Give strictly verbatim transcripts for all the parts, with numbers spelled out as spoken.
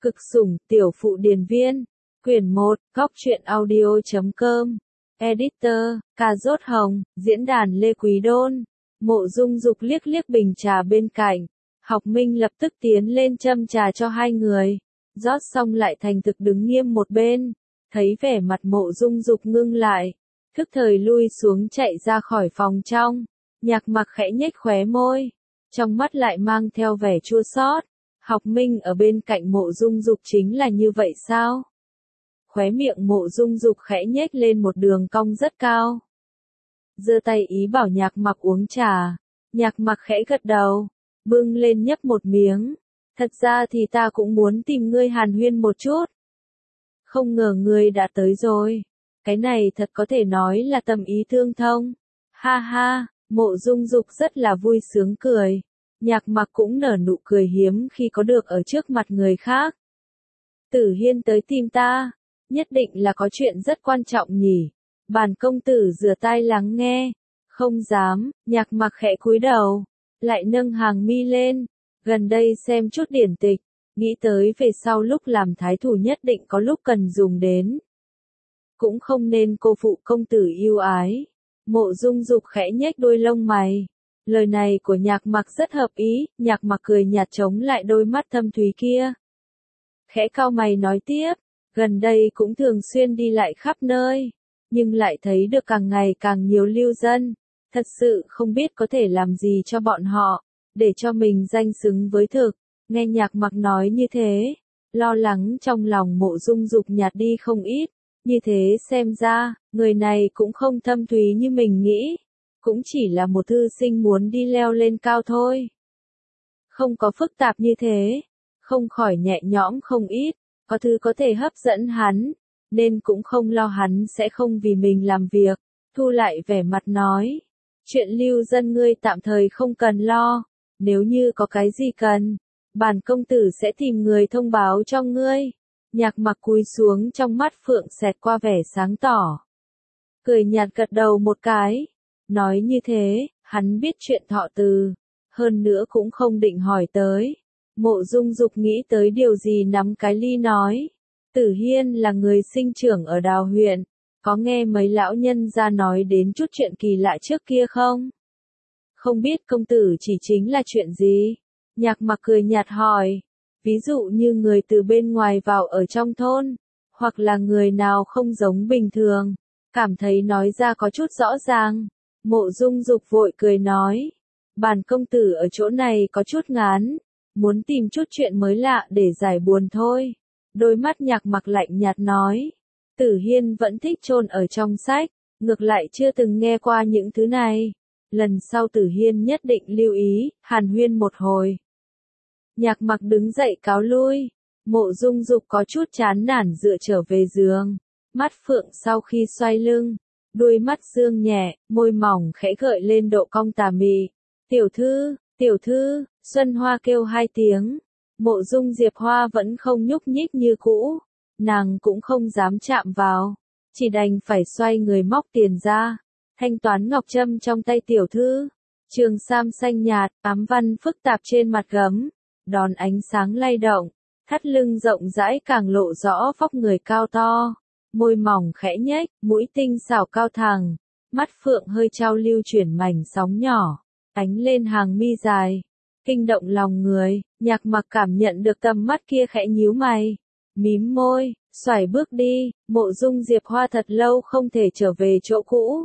Cực sủng, tiểu phụ điền viên. Quyển một, góc truyện audio.com. Editor, Cà Rốt Hồng, diễn đàn Lê Quý Đôn. Mộ Dung Dục liếc liếc bình trà bên cạnh. Học Minh lập tức tiến lên châm trà cho hai người. Rót xong lại thành thực đứng nghiêm một bên. Thấy vẻ mặt Mộ Dung Dục ngưng lại. Thức thời lui xuống chạy ra khỏi phòng trong. Nhạc Mặc khẽ nhếch khóe môi. Trong mắt lại mang theo vẻ chua xót. Học Minh ở bên cạnh Mộ Dung Dục chính là như vậy sao? Khóe miệng Mộ Dung Dục khẽ nhếch lên một đường cong rất cao. Giơ tay ý bảo Nhạc Mặc uống trà. Nhạc Mặc khẽ gật đầu, bưng lên nhấp một miếng. Thật ra thì ta cũng muốn tìm ngươi hàn huyên một chút. Không ngờ ngươi đã tới rồi. Cái này thật có thể nói là tâm ý tương thông. Ha ha, Mộ Dung Dục rất là vui sướng cười. Nhạc Mặc cũng nở nụ cười hiếm khi có được ở trước mặt người khác. Tử Hiên tới tìm ta, nhất định là có chuyện rất quan trọng nhỉ. Bản công tử rửa tai lắng nghe. Không dám, Nhạc Mặc khẽ cúi đầu, lại nâng hàng mi lên. Gần đây xem chút điển tịch, nghĩ tới về sau lúc làm thái thủ nhất định có lúc cần dùng đến. Cũng không nên cô phụ công tử yêu ái. Mộ Dung Dục khẽ nhếch đôi lông mày. Lời này của Nhạc Mặc rất hợp ý, Nhạc Mặc cười nhạt chống lại đôi mắt thâm thúy kia. Khẽ cau mày nói tiếp, gần đây cũng thường xuyên đi lại khắp nơi, nhưng lại thấy được càng ngày càng nhiều lưu dân, thật sự không biết có thể làm gì cho bọn họ, để cho mình danh xứng với thực. Nghe Nhạc Mặc nói như thế, lo lắng trong lòng Mộ Dung Dục nhạt đi không ít, như thế xem ra, người này cũng không thâm thúy như mình nghĩ. Cũng chỉ là một thư sinh muốn đi leo lên cao thôi. Không có phức tạp như thế, không khỏi nhẹ nhõm không ít, có thứ có thể hấp dẫn hắn, nên cũng không lo hắn sẽ không vì mình làm việc. Thu lại vẻ mặt nói, chuyện lưu dân ngươi tạm thời không cần lo, nếu như có cái gì cần, bản công tử sẽ tìm người thông báo cho ngươi. Nhạc Mặc cúi xuống, trong mắt phượng xẹt qua vẻ sáng tỏ. Cười nhạt gật đầu một cái. Nói như thế, hắn biết chuyện Thọ Từ, hơn nữa cũng không định hỏi tới. Mộ Dung Dục nghĩ tới điều gì nắm cái ly nói. Tử Hiên là người sinh trưởng ở Đào huyện, có nghe mấy lão nhân ra nói đến chút chuyện kỳ lạ trước kia không? Không biết công tử chỉ chính là chuyện gì? Nhạc Mặc cười nhạt hỏi. Ví dụ như người từ bên ngoài vào ở trong thôn, hoặc là người nào không giống bình thường, cảm thấy nói ra có chút rõ ràng. Mộ Dung Dục vội cười nói, bản công tử ở chỗ này có chút ngán, muốn tìm chút chuyện mới lạ để giải buồn thôi. Đôi mắt Nhạc Mặc lạnh nhạt nói, Tử Hiên vẫn thích chôn ở trong sách, ngược lại chưa từng nghe qua những thứ này. Lần sau Tử Hiên nhất định lưu ý, hàn huyên một hồi. Nhạc Mặc đứng dậy cáo lui, Mộ Dung Dục có chút chán nản dựa trở về giường, mắt phượng sau khi xoay lưng. Đuôi mắt dương nhẹ, môi mỏng khẽ gợi lên độ cong tà mị. Tiểu thư, tiểu thư, Xuân Hoa kêu hai tiếng. Mộ Dung Diệp Hoa vẫn không nhúc nhích như cũ. Nàng cũng không dám chạm vào. Chỉ đành phải xoay người móc tiền ra. Thanh toán ngọc trâm trong tay tiểu thư. Trường sam xanh nhạt, ám văn phức tạp trên mặt gấm. Đón ánh sáng lay động. Thắt lưng rộng rãi càng lộ rõ vóc người cao to. Môi mỏng khẽ nhếch, mũi tinh xảo cao thẳng, mắt phượng hơi trao lưu chuyển mảnh sóng nhỏ, ánh lên hàng mi dài, kinh động lòng người. Nhạc Mặc cảm nhận được tầm mắt kia khẽ nhíu mày, mím môi, xoài bước đi. Mộ Dung Diệp Hoa thật lâu không thể trở về chỗ cũ.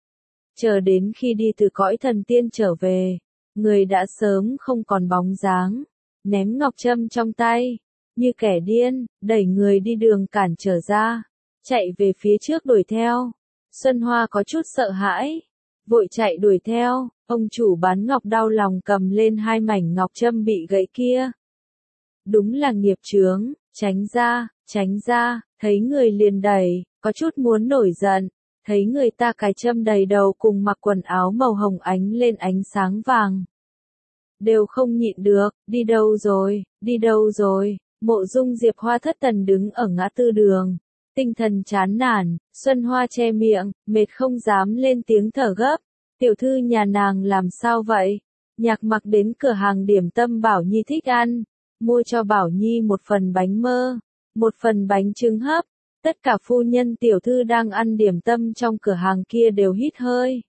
Chờ đến khi đi từ cõi thần tiên trở về, người đã sớm không còn bóng dáng, ném ngọc trâm trong tay, như kẻ điên, đẩy người đi đường cản trở ra. Chạy về phía trước đuổi theo. Xuân Hoa có chút sợ hãi, vội chạy đuổi theo. Ông chủ bán ngọc đau lòng cầm lên hai mảnh ngọc trâm bị gãy kia. Đúng là nghiệp chướng, tránh ra, tránh ra. Thấy người liền đẩy, có chút muốn nổi giận. Thấy người ta cài trâm đầy đầu cùng mặc quần áo màu hồng ánh lên ánh sáng vàng. Đều không nhịn được, đi đâu rồi, đi đâu rồi. Mộ Dung Diệp Hoa thất thần đứng ở ngã tư đường. Tinh thần chán nản, Xuân Hoa che miệng, mệt không dám lên tiếng thở gấp. Tiểu thư nhà nàng làm sao vậy? Nhạc Mặc đến cửa hàng điểm tâm Bảo Nhi thích ăn, mua cho Bảo Nhi một phần bánh mơ, một phần bánh trứng hấp. Tất cả phu nhân tiểu thư đang ăn điểm tâm trong cửa hàng kia đều hít hơi.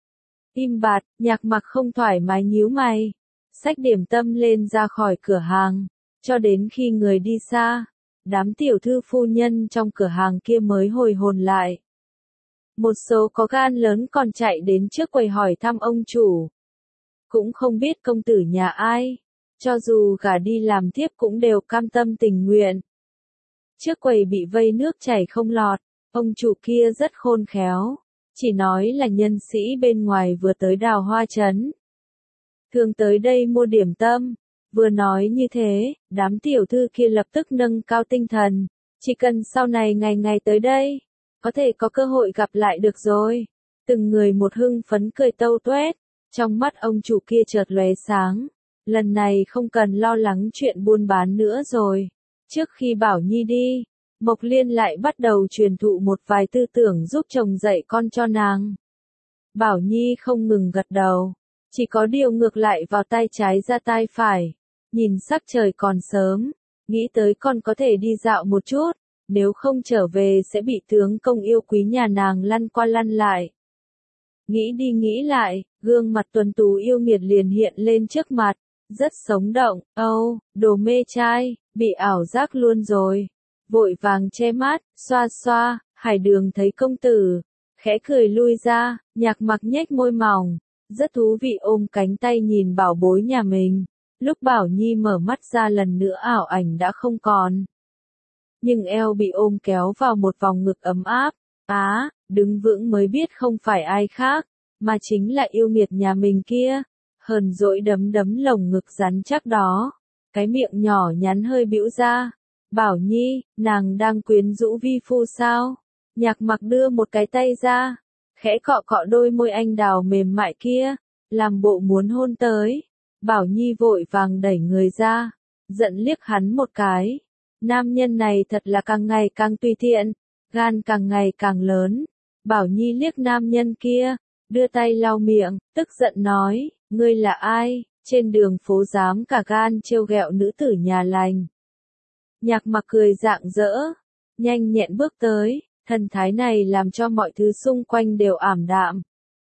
Im bặt, Nhạc Mặc không thoải mái nhíu mày, xách điểm tâm lên ra khỏi cửa hàng, cho đến khi người đi xa, đám tiểu thư phu nhân trong cửa hàng kia mới hồi hồn lại. Một số có gan lớn còn chạy đến trước quầy hỏi thăm ông chủ. Cũng không biết công tử nhà ai, cho dù gả đi làm thiếp cũng đều cam tâm tình nguyện. Trước quầy bị vây nước chảy không lọt, ông chủ kia rất khôn khéo, chỉ nói là nhân sĩ bên ngoài vừa tới Đào Hoa Trấn. Thường tới đây mua điểm tâm, vừa nói như thế, đám tiểu thư kia lập tức nâng cao tinh thần, chỉ cần sau này ngày ngày tới đây, có thể có cơ hội gặp lại được rồi. Từng người một hưng phấn cười tâu tuét, trong mắt ông chủ kia chợt lóe sáng, lần này không cần lo lắng chuyện buôn bán nữa rồi. Trước khi Bảo Nhi đi, Mộc Liên lại bắt đầu truyền thụ một vài tư tưởng giúp chồng dạy con cho nàng. Bảo Nhi không ngừng gật đầu, chỉ có điều ngược lại vào tai trái ra tai phải, nhìn sắc trời còn sớm, nghĩ tới con có thể đi dạo một chút, nếu không trở về sẽ bị tướng công yêu quý nhà nàng lăn qua lăn lại. Nghĩ đi nghĩ lại, gương mặt tuấn tú yêu nghiệt liền hiện lên trước mặt, rất sống động. Âu, đồ mê trai, bị ảo giác luôn rồi. Vội vàng che mắt, xoa xoa, Hải Đường thấy công tử, khẽ cười lui ra. Nhạc Mặc nhếch môi mỏng, rất thú vị ôm cánh tay nhìn bảo bối nhà mình. Lúc Bảo Nhi mở mắt ra lần nữa ảo ảnh đã không còn. Nhưng eo bị ôm kéo vào một vòng ngực ấm áp. Á, đứng vững mới biết không phải ai khác, mà chính là yêu nghiệt nhà mình kia. Hờn dỗi đấm đấm lồng ngực rắn chắc đó, cái miệng nhỏ nhắn hơi bĩu ra. Bảo Nhi, nàng đang quyến rũ vi phu sao? Nhạc Mặc đưa một cái tay ra, khẽ cọ cọ đôi môi anh đào mềm mại kia, làm bộ muốn hôn tới. Bảo Nhi vội vàng đẩy người ra, giận liếc hắn một cái. Nam nhân này thật là càng ngày càng tùy tiện, gan càng ngày càng lớn. Bảo Nhi liếc nam nhân kia, đưa tay lau miệng, tức giận nói, ngươi là ai, trên đường phố dám cả gan trêu ghẹo nữ tử nhà lành. Nhạc Mặc cười rạng rỡ, nhanh nhẹn bước tới, thần thái này làm cho mọi thứ xung quanh đều ảm đạm.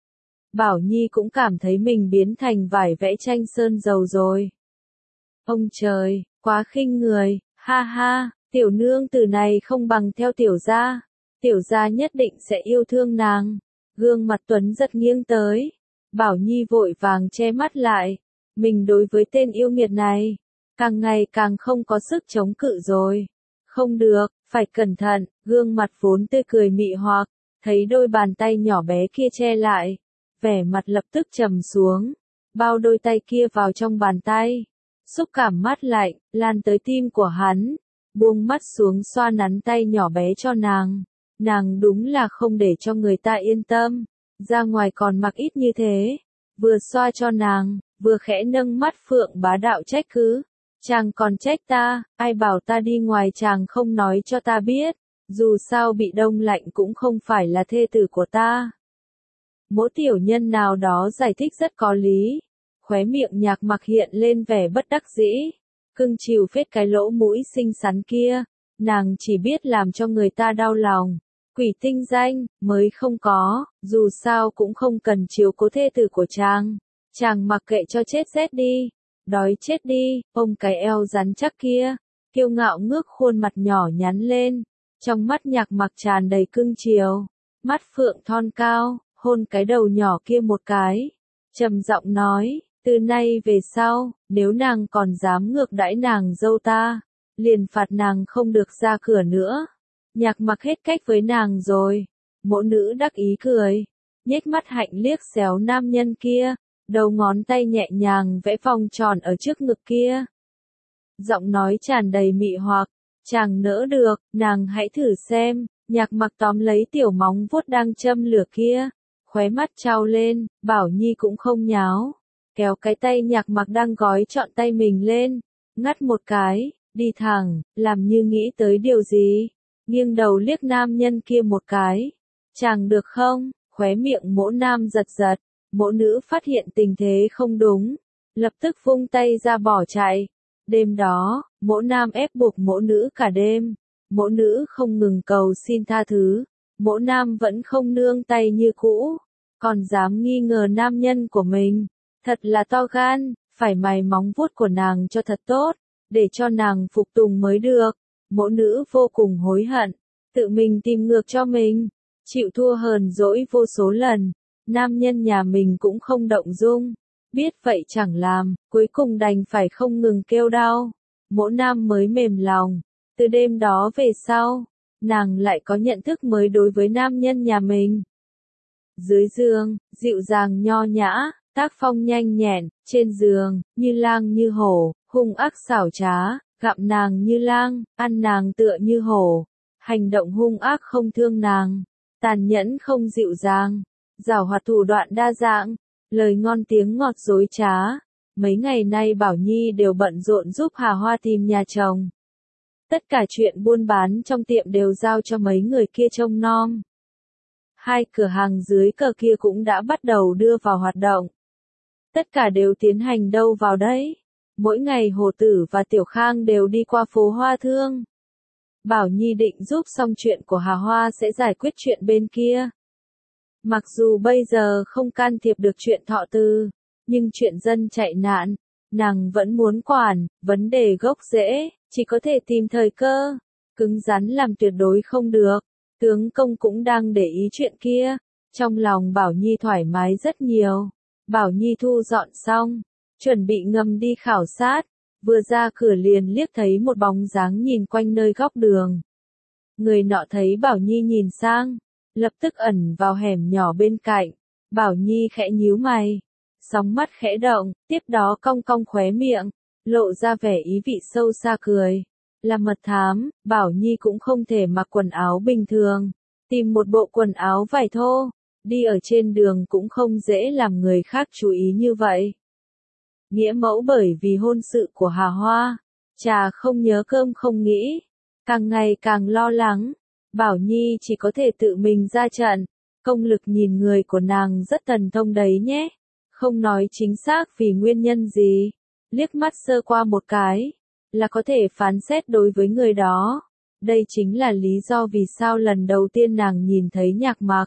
Bảo Nhi cũng cảm thấy mình biến thành vải vẽ tranh sơn dầu rồi. Ông trời, quá khinh người, ha ha, tiểu nương tử này không bằng theo tiểu gia, tiểu gia nhất định sẽ yêu thương nàng. Gương mặt Tuấn giật nghiêng tới, Bảo Nhi vội vàng che mắt lại, mình đối với tên yêu nghiệt này, càng ngày càng không có sức chống cự rồi. Không được, phải cẩn thận, gương mặt vốn tươi cười mị hoặc, thấy đôi bàn tay nhỏ bé kia che lại, vẻ mặt lập tức trầm xuống, bao đôi tay kia vào trong bàn tay, xúc cảm mát lạnh, lan tới tim của hắn, buông mắt xuống xoa nắn tay nhỏ bé cho nàng. Nàng đúng là không để cho người ta yên tâm, ra ngoài còn mặc ít như thế, vừa xoa cho nàng, vừa khẽ nâng mắt phượng bá đạo trách cứ. Chàng còn trách ta, ai bảo ta đi ngoài chàng không nói cho ta biết, dù sao bị đông lạnh cũng không phải là thê tử của ta. Mỗi tiểu nhân nào đó giải thích rất có lý, khóe miệng Nhạc Mặc hiện lên vẻ bất đắc dĩ, cưng chiều phết cái lỗ mũi xinh xắn kia, nàng chỉ biết làm cho người ta đau lòng. Quỷ tinh danh, mới không có, dù sao cũng không cần chiếu cố thê tử của chàng. Chàng mặc kệ cho chết rét đi, đói chết đi, ôm cái eo rắn chắc kia, kiêu ngạo ngước khuôn mặt nhỏ nhắn lên, trong mắt Nhạc Mặc tràn đầy cưng chiều, mắt phượng thon cao, hôn cái đầu nhỏ kia một cái, trầm giọng nói, từ nay về sau, nếu nàng còn dám ngược đãi nàng dâu ta, liền phạt nàng không được ra cửa nữa. Nhạc Mặc hết cách với nàng rồi. Mộ nữ đắc ý cười, nhếch mắt hạnh liếc xéo nam nhân kia, đầu ngón tay nhẹ nhàng vẽ vòng tròn ở trước ngực kia. Giọng nói tràn đầy mị hoặc, chàng nỡ được, nàng hãy thử xem. Nhạc Mặc tóm lấy tiểu móng vuốt đang châm lửa kia, khóe mắt trao lên. Bảo Nhi cũng không nháo, kéo cái tay Nhạc Mặc đang gói trọn tay mình lên, ngắt một cái, đi thẳng, làm như nghĩ tới điều gì. Nghiêng đầu liếc nam nhân kia một cái. Chàng được không? Khóe miệng Mỗ nam giật giật. Mỗ nữ phát hiện tình thế không đúng, lập tức vung tay ra bỏ chạy. Đêm đó, mỗ nam ép buộc mỗ nữ cả đêm, mỗ nữ không ngừng cầu xin tha thứ, mỗ nam vẫn không nương tay như cũ, còn dám nghi ngờ nam nhân của mình, thật là to gan, phải mài móng vuốt của nàng cho thật tốt, để cho nàng phục tùng mới được. Mỗ nữ vô cùng hối hận, tự mình tìm ngược cho mình, chịu thua hờn dỗi vô số lần, nam nhân nhà mình cũng không động dung, biết vậy chẳng làm, cuối cùng đành phải không ngừng kêu đau, mỗ nam mới mềm lòng. Từ đêm đó về sau, nàng lại có nhận thức mới đối với nam nhân nhà mình. Dưới giường, dịu dàng nho nhã, tác phong nhanh nhẹn, trên giường, như lang như hổ, hung ác xảo trá, gặm nàng như lang, ăn nàng tựa như hổ, hành động hung ác không thương nàng, tàn nhẫn không dịu dàng, giảo hoạt thủ đoạn đa dạng, lời ngon tiếng ngọt dối trá. Mấy ngày nay Bảo Nhi đều bận rộn giúp Hà Hoa tìm nhà chồng. Tất cả chuyện buôn bán trong tiệm đều giao cho mấy người kia trông nom. Hai cửa hàng dưới cờ kia cũng đã bắt đầu đưa vào hoạt động. Tất cả đều tiến hành đâu vào đấy. Mỗi ngày Hồ Tử và Tiểu Khang đều đi qua phố Hoa Thương. Bảo Nhi định giúp xong chuyện của Hà Hoa sẽ giải quyết chuyện bên kia. Mặc dù bây giờ không can thiệp được chuyện thọ tư, nhưng chuyện dân chạy nạn, nàng vẫn muốn quản, vấn đề gốc rễ, chỉ có thể tìm thời cơ, cứng rắn làm tuyệt đối không được. Tướng công cũng đang để ý chuyện kia, trong lòng Bảo Nhi thoải mái rất nhiều. Bảo Nhi thu dọn xong, chuẩn bị ngầm đi khảo sát, vừa ra cửa liền liếc thấy một bóng dáng nhìn quanh nơi góc đường. Người nọ thấy Bảo Nhi nhìn sang, lập tức ẩn vào hẻm nhỏ bên cạnh, Bảo Nhi khẽ nhíu mày, sóng mắt khẽ động, tiếp đó cong cong khóe miệng, lộ ra vẻ ý vị sâu xa cười. Là mật thám, Bảo Nhi cũng không thể mặc quần áo bình thường, tìm một bộ quần áo vải thô, đi ở trên đường cũng không dễ làm người khác chú ý như vậy. Nghĩa mẫu bởi vì hôn sự của Hà Hoa, trà không nhớ cơm không nghĩ, càng ngày càng lo lắng, Bảo Nhi chỉ có thể tự mình ra trận, công lực nhìn người của nàng rất thần thông đấy nhé, không nói chính xác vì nguyên nhân gì, liếc mắt sơ qua một cái, là có thể phán xét đối với người đó. Đây chính là lý do vì sao lần đầu tiên nàng nhìn thấy Nhạc Mặc,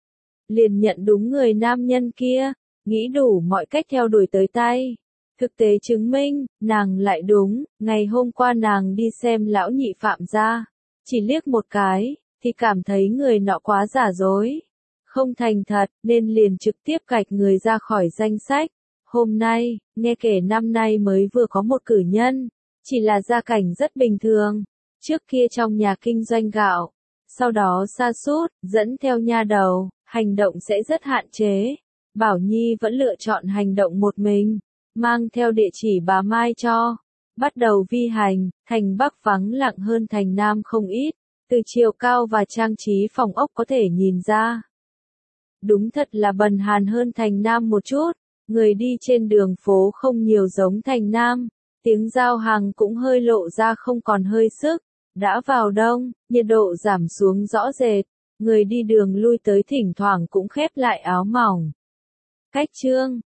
liền nhận đúng người nam nhân kia, nghĩ đủ mọi cách theo đuổi tới tay. Thực tế chứng minh, nàng lại đúng, ngày hôm qua nàng đi xem lão nhị Phạm gia, chỉ liếc một cái, thì cảm thấy người nọ quá giả dối, không thành thật, nên liền trực tiếp gạch người ra khỏi danh sách. Hôm nay, nghe kể năm nay mới vừa có một cử nhân, chỉ là gia cảnh rất bình thường, trước kia trong nhà kinh doanh gạo, sau đó sa sút, dẫn theo nha đầu, hành động sẽ rất hạn chế. Bảo Nhi vẫn lựa chọn hành động một mình, mang theo địa chỉ bà Mai cho, bắt đầu vi hành. Thành Bắc vắng lặng hơn thành Nam không ít, từ chiều cao và trang trí phòng ốc có thể nhìn ra. Đúng thật là bần hàn hơn thành Nam một chút, người đi trên đường phố không nhiều giống thành Nam. Tiếng giao hàng cũng hơi lộ ra không còn hơi sức, đã vào đông, nhiệt độ giảm xuống rõ rệt, người đi đường lui tới thỉnh thoảng cũng khép lại áo mỏng. Cách chương